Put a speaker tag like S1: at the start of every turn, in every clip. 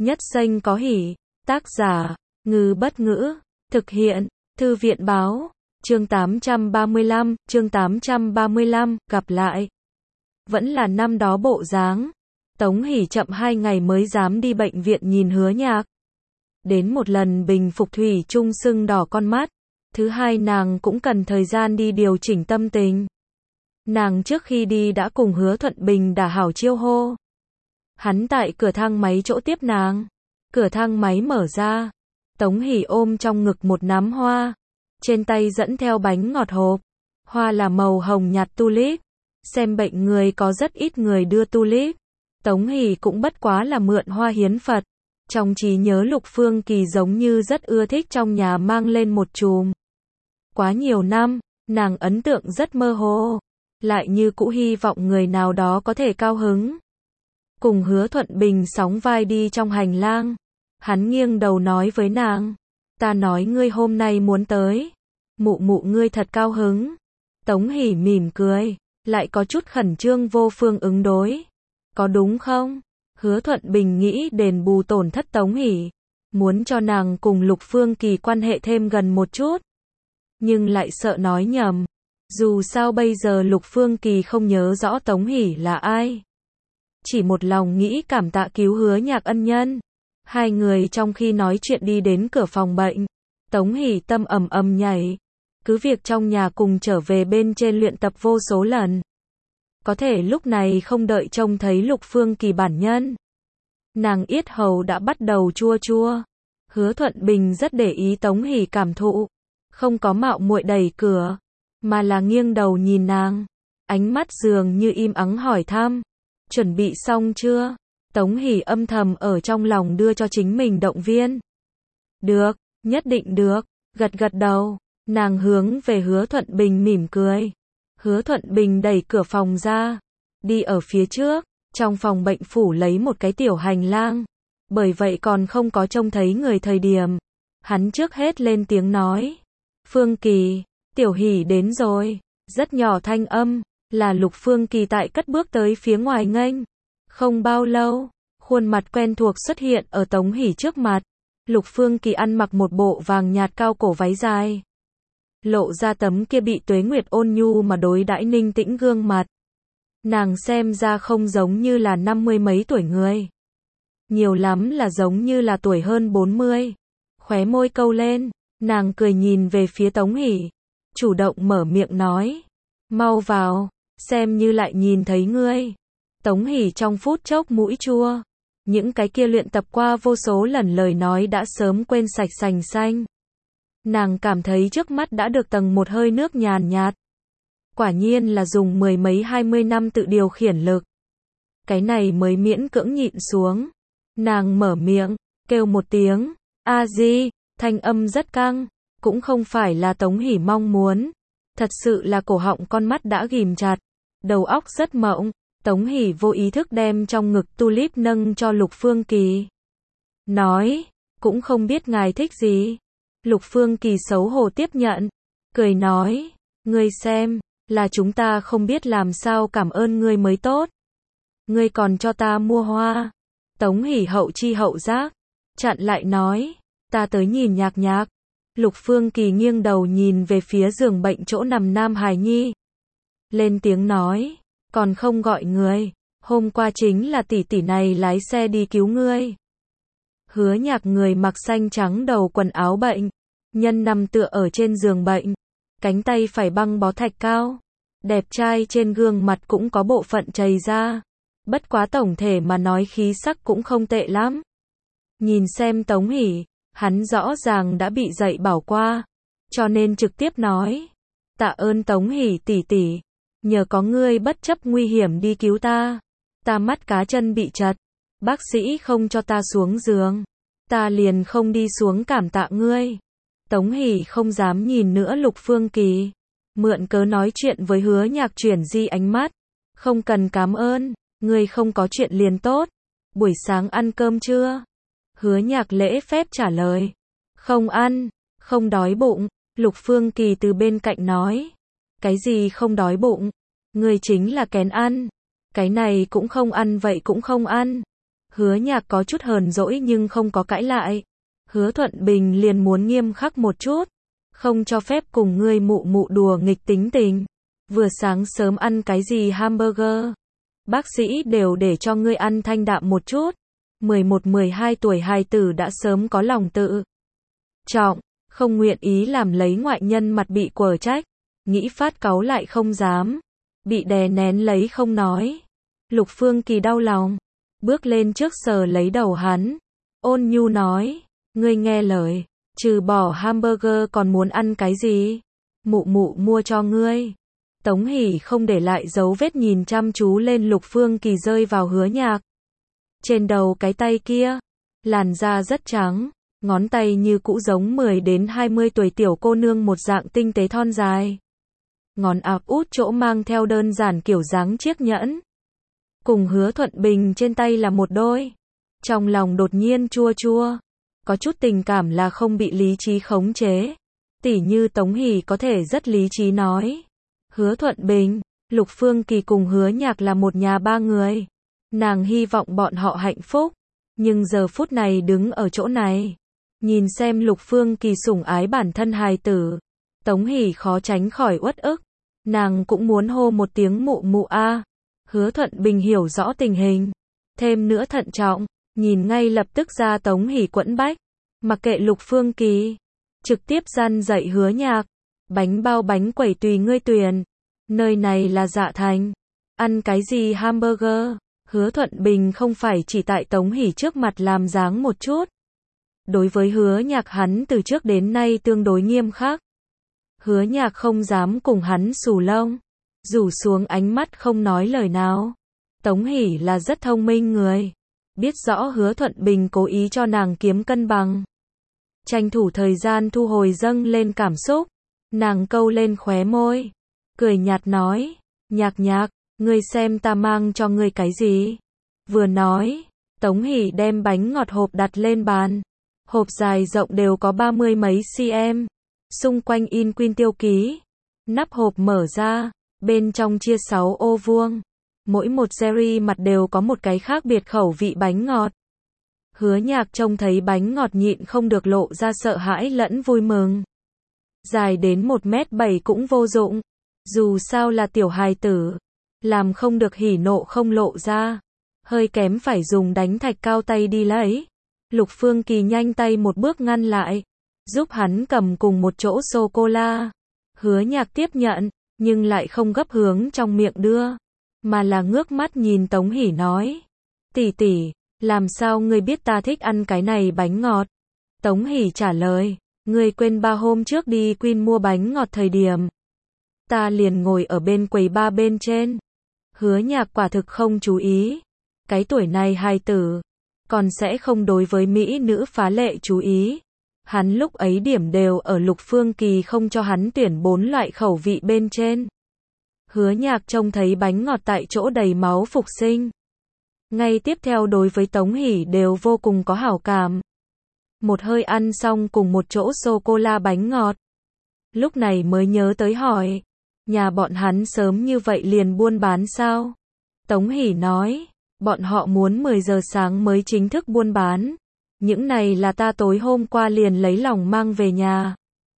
S1: Nhất xanh có hỉ. Tác giả, Ngư Bất Ngữ. Thực hiện, Thư viện Báo. Chương 835, gặp lại. Vẫn là năm đó bộ dáng. Tống Hỷ chậm 2 ngày mới dám đi bệnh viện nhìn Hứa Nhạc. Đến một lần bình phục thủy chung sưng đỏ con mắt. Thứ hai nàng cũng cần thời gian đi điều chỉnh tâm tình. Nàng trước khi đi đã cùng Hứa Thuận Bình đả hảo chiêu hô. Hắn tại cửa thang máy chỗ tiếp nàng. Cửa thang máy mở ra. Tống Hỷ ôm trong ngực một nắm hoa. Trên tay dẫn theo bánh ngọt hộp. Hoa là màu hồng nhạt tulip. Xem bệnh người có rất ít người đưa tulip. Tống Hỷ cũng bất quá là mượn hoa hiến Phật. Trong trí nhớ Lục Phương Kỳ giống như rất ưa thích trong nhà mang lên một chùm. Quá nhiều năm, nàng ấn tượng rất mơ hồ. Lại như cũ hy vọng người nào đó có thể cao hứng. Cùng Hứa Thuận Bình sóng vai đi trong hành lang. Hắn nghiêng đầu nói với nàng. Ta nói ngươi hôm nay muốn tới. Mụ mụ ngươi thật cao hứng. Tống Hỷ mỉm cười. Lại có chút khẩn trương vô phương ứng đối. Có đúng không? Hứa Thuận Bình nghĩ đền bù tổn thất Tống Hỷ. Muốn cho nàng cùng Lục Phương Kỳ quan hệ thêm gần một chút. Nhưng lại sợ nói nhầm. Dù sao bây giờ Lục Phương Kỳ không nhớ rõ Tống Hỷ là ai. Chỉ một lòng nghĩ cảm tạ cứu Hứa Nhạc ân nhân. Hai người trong khi nói chuyện đi đến cửa phòng bệnh. Tống Hỷ tâm ầm ầm nhảy. Cứ việc trong nhà cùng trở về bên trên luyện tập vô số lần. Có thể lúc này không đợi trông thấy Lục Phương Kỳ bản nhân. Nàng yết hầu đã bắt đầu chua chua. Hứa Thuận Bình rất để ý Tống Hỷ cảm thụ. Không có mạo muội đẩy cửa. Mà là nghiêng đầu nhìn nàng. Ánh mắt dường như im ắng hỏi thăm. Chuẩn bị xong chưa? Tống Hỷ âm thầm ở trong lòng đưa cho chính mình động viên. Được, nhất định được. Gật gật đầu. Nàng hướng về Hứa Thuận Bình mỉm cười. Hứa Thuận Bình đẩy cửa phòng ra. Đi ở phía trước. Trong phòng bệnh phủ lấy một cái tiểu hành lang. Bởi vậy còn không có trông thấy người thời điểm. Hắn trước hết lên tiếng nói. Phương Kỳ, Tiểu Hỷ đến rồi. Rất nhỏ thanh âm. Là Lục Phương Kỳ tại cất bước tới phía ngoài nghênh. Không bao lâu. Khuôn mặt quen thuộc xuất hiện ở Tống Hỷ trước mặt. Lục Phương Kỳ ăn mặc một bộ vàng nhạt cao cổ váy dài. Lộ ra tấm kia bị Tuế Nguyệt ôn nhu mà đối đãi ninh tĩnh gương mặt. Nàng xem ra không giống như là 50 mấy tuổi người. Nhiều lắm là giống như là tuổi hơn 40. Khóe môi câu lên, nàng cười nhìn về phía Tống Hỷ. Chủ động mở miệng nói. Mau vào, xem như lại nhìn thấy ngươi. Tống Hỷ trong phút chốc mũi chua. Những cái kia luyện tập qua vô số lần lời nói đã sớm quên sạch sành xanh. Nàng cảm thấy trước mắt đã được tầng một hơi nước nhàn nhạt. Quả nhiên là dùng 10 mấy 20 năm tự điều khiển lực. Cái này mới miễn cưỡng nhịn xuống. Nàng mở miệng, kêu một tiếng. A Di, thanh âm rất căng. Cũng không phải là Tống Hỷ mong muốn. Thật sự là cổ họng con mắt đã ghim chặt. Đầu óc rất mộng. Tống Hỷ vô ý thức đem trong ngực tulip nâng cho Lục Phương Kỳ. Nói, cũng không biết ngài thích gì. Lục Phương Kỳ xấu hổ tiếp nhận. Cười nói, ngươi xem, là chúng ta không biết làm sao cảm ơn ngươi mới tốt. Ngươi còn cho ta mua hoa. Tống Hỷ hậu chi hậu giác. Chặn lại nói, ta tới nhìn Nhạc Nhạc. Lục Phương Kỳ nghiêng đầu nhìn về phía giường bệnh chỗ nằm Nam Hải Nhi. Lên tiếng nói, còn không gọi người. Hôm qua chính là tỷ tỷ này lái xe đi cứu ngươi. Hứa Nhạc người mặc xanh trắng đầu quần áo bệnh. Nhân nằm tựa ở trên giường bệnh. Cánh tay phải băng bó thạch cao. Đẹp trai trên gương mặt cũng có bộ phận chày ra. Bất quá tổng thể mà nói khí sắc cũng không tệ lắm. Nhìn xem Tống Hỷ, hắn rõ ràng đã bị dạy bảo qua. Cho nên trực tiếp nói. Tạ ơn Tống Hỷ tỷ tỷ. Nhờ có ngươi bất chấp nguy hiểm đi cứu ta. Ta mắt cá chân bị chật. Bác sĩ không cho ta xuống giường. Ta liền không đi xuống cảm tạ ngươi. Tống Hỷ không dám nhìn nữa Lục Phương Kỳ. Mượn cớ nói chuyện với Hứa Nhạc chuyển di ánh mắt. Không cần cảm ơn. Ngươi không có chuyện liền tốt. Buổi sáng ăn cơm chưa? Hứa Nhạc lễ phép trả lời. Không ăn. Không đói bụng. Lục Phương Kỳ từ bên cạnh nói. Cái gì không đói bụng? Ngươi chính là kén ăn. Cái này cũng không ăn vậy cũng không ăn. Hứa Nhạc có chút hờn dỗi nhưng không có cãi lại. Hứa Thuận Bình liền muốn nghiêm khắc một chút. Không cho phép cùng ngươi mụ mụ đùa nghịch tính tình. Vừa sáng sớm ăn cái gì hamburger. Bác sĩ đều để cho ngươi ăn thanh đạm một chút. 11-12 tuổi hài tử đã sớm có lòng tự trọng, không nguyện ý làm lấy ngoại nhân mặt bị quở trách. Nghĩ phát cáu lại không dám. Bị đè nén lấy không nói. Lục Phương Kỳ đau lòng. Bước lên trước sờ lấy đầu hắn. Ôn nhu nói. Ngươi nghe lời. Trừ bỏ hamburger còn muốn ăn cái gì? Mụ mụ mua cho ngươi. Tống Hỷ không để lại dấu vết nhìn chăm chú lên Lục Phương Kỳ rơi vào Hứa Nhạc. Trên đầu cái tay kia. Làn da rất trắng. Ngón tay như cũ giống 10 đến 20 tuổi tiểu cô nương một dạng tinh tế thon dài. Ngón áp út chỗ mang theo đơn giản kiểu dáng chiếc nhẫn. Cùng Hứa Thuận Bình trên tay là một đôi. Trong lòng đột nhiên chua chua. Có chút tình cảm là không bị lý trí khống chế. Tỉ như Tống Hỷ có thể rất lý trí nói. Hứa Thuận Bình, Lục Phương Kỳ cùng Hứa Nhạc là một nhà ba người. Nàng hy vọng bọn họ hạnh phúc. Nhưng giờ phút này đứng ở chỗ này. Nhìn xem Lục Phương Kỳ sủng ái bản thân hài tử. Tống Hỷ khó tránh khỏi uất ức. Nàng cũng muốn hô một tiếng mụ mụ a. Hứa Thuận Bình hiểu rõ tình hình. Thêm nữa thận trọng. Nhìn ngay lập tức ra Tống Hỷ quẫn bách. Mặc kệ Lục Phương Kỳ. Trực tiếp gian dạy Hứa Nhạc. Bánh bao bánh quẩy tùy ngươi tuyển. Nơi này là Dạ Thành. Ăn cái gì hamburger. Hứa Thuận Bình không phải chỉ tại Tống Hỷ trước mặt làm dáng một chút. Đối với Hứa Nhạc hắn từ trước đến nay tương đối nghiêm khắc. Hứa Nhạc không dám cùng hắn xù lông. Rủ xuống ánh mắt không nói lời nào. Tống Hỷ là rất thông minh người. Biết rõ Hứa Thuận Bình cố ý cho nàng kiếm cân bằng. Tranh thủ thời gian thu hồi dâng lên cảm xúc. Nàng câu lên khóe môi. Cười nhạt nói. Nhạc Nhạc, ngươi xem ta mang cho ngươi cái gì. Vừa nói, Tống Hỷ đem bánh ngọt hộp đặt lên bàn. Hộp dài rộng đều có 30 mấy cm. Xung quanh in Queen tiêu ký. Nắp hộp mở ra. Bên trong chia 6 ô vuông. Mỗi một series mặt đều có một cái khác biệt khẩu vị bánh ngọt. Hứa Nhạc trông thấy bánh ngọt nhịn không được lộ ra sợ hãi lẫn vui mừng. Dài đến 1m7 cũng vô dụng. Dù sao là tiểu hài tử. Làm không được hỉ nộ không lộ ra. Hơi kém phải dùng đánh thạch cao tay đi lấy. Lục Phương Kỳ nhanh tay một bước ngăn lại. Giúp hắn cầm cùng một chỗ sô-cô-la. Hứa Nhạc tiếp nhận. Nhưng lại không gấp hướng trong miệng đưa. Mà là ngước mắt nhìn Tống Hỷ nói. Tỷ tỷ, làm sao ngươi biết ta thích ăn cái này bánh ngọt? Tống Hỷ trả lời. Ngươi quên 3 hôm trước đi Queen mua bánh ngọt thời điểm. Ta liền ngồi ở bên quầy ba bên trên. Hứa Nhạc quả thực không chú ý. Cái tuổi này hài tử. Còn sẽ không đối với mỹ nữ phá lệ chú ý. Hắn lúc ấy điểm đều ở Lục Phương Kỳ không cho hắn tuyển 4 loại khẩu vị bên trên. Hứa Nhạc trông thấy bánh ngọt tại chỗ đầy máu phục sinh. Ngay tiếp theo đối với Tống Hỷ đều vô cùng có hảo cảm. Một hơi ăn xong cùng một chỗ sô-cô-la bánh ngọt. Lúc này mới nhớ tới hỏi. Nhà bọn hắn sớm như vậy liền buôn bán sao? Tống Hỷ nói. Bọn họ muốn 10 giờ sáng mới chính thức buôn bán. Những này là ta tối hôm qua liền lấy lòng mang về nhà.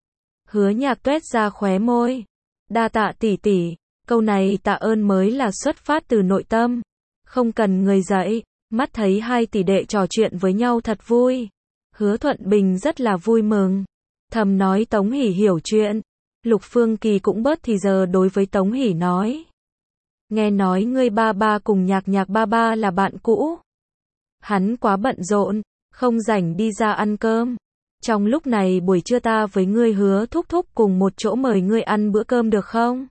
S1: Hứa Nhạc tuét ra khóe môi. Đa tạ tỷ tỷ. Câu này tạ ơn mới là xuất phát từ nội tâm. Không cần người dạy. Mắt thấy hai tỷ đệ trò chuyện với nhau thật vui. Hứa Thuận Bình rất là vui mừng. Thầm nói Tống Hỷ hiểu chuyện. Lục Phương Kỳ cũng bớt thì giờ đối với Tống Hỷ nói. Nghe nói ngươi ba ba cùng Nhạc Nhạc ba ba là bạn cũ. Hắn quá bận rộn, không rảnh đi ra ăn cơm. Trong lúc này buổi trưa ta với ngươi Hứa thúc thúc cùng một chỗ mời ngươi ăn bữa cơm được không?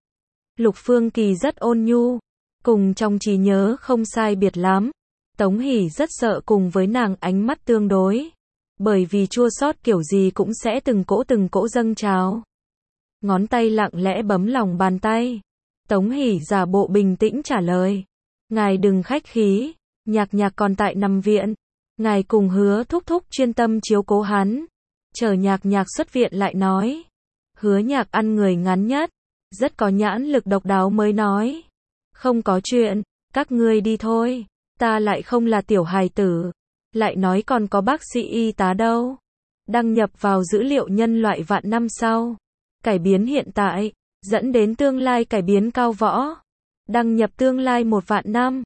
S1: Lục Phương Kỳ rất ôn nhu, cùng trong trí nhớ không sai biệt lắm. Tống Hỷ rất sợ cùng với nàng ánh mắt tương đối. Bởi vì chua xót kiểu gì cũng sẽ từng cỗ dâng trào. Ngón tay lặng lẽ bấm lòng bàn tay. Tống Hỷ giả bộ bình tĩnh trả lời. Ngài đừng khách khí, Nhạc Nhạc còn tại nằm viện. Ngài cùng Hứa thúc thúc chuyên tâm chiếu cố hắn. Chờ Nhạc Nhạc xuất viện lại nói. Hứa Nhạc ăn người ngắn nhất. Rất có nhãn lực độc đáo mới nói. Không có chuyện, các ngươi đi thôi. ta lại không là tiểu hài tử. Lại nói còn có bác sĩ y tá đâu. Đăng nhập vào dữ liệu nhân loại vạn năm sau. Cải biến hiện tại, dẫn đến tương lai cải biến cao võ. Đăng nhập tương lai 1 vạn năm.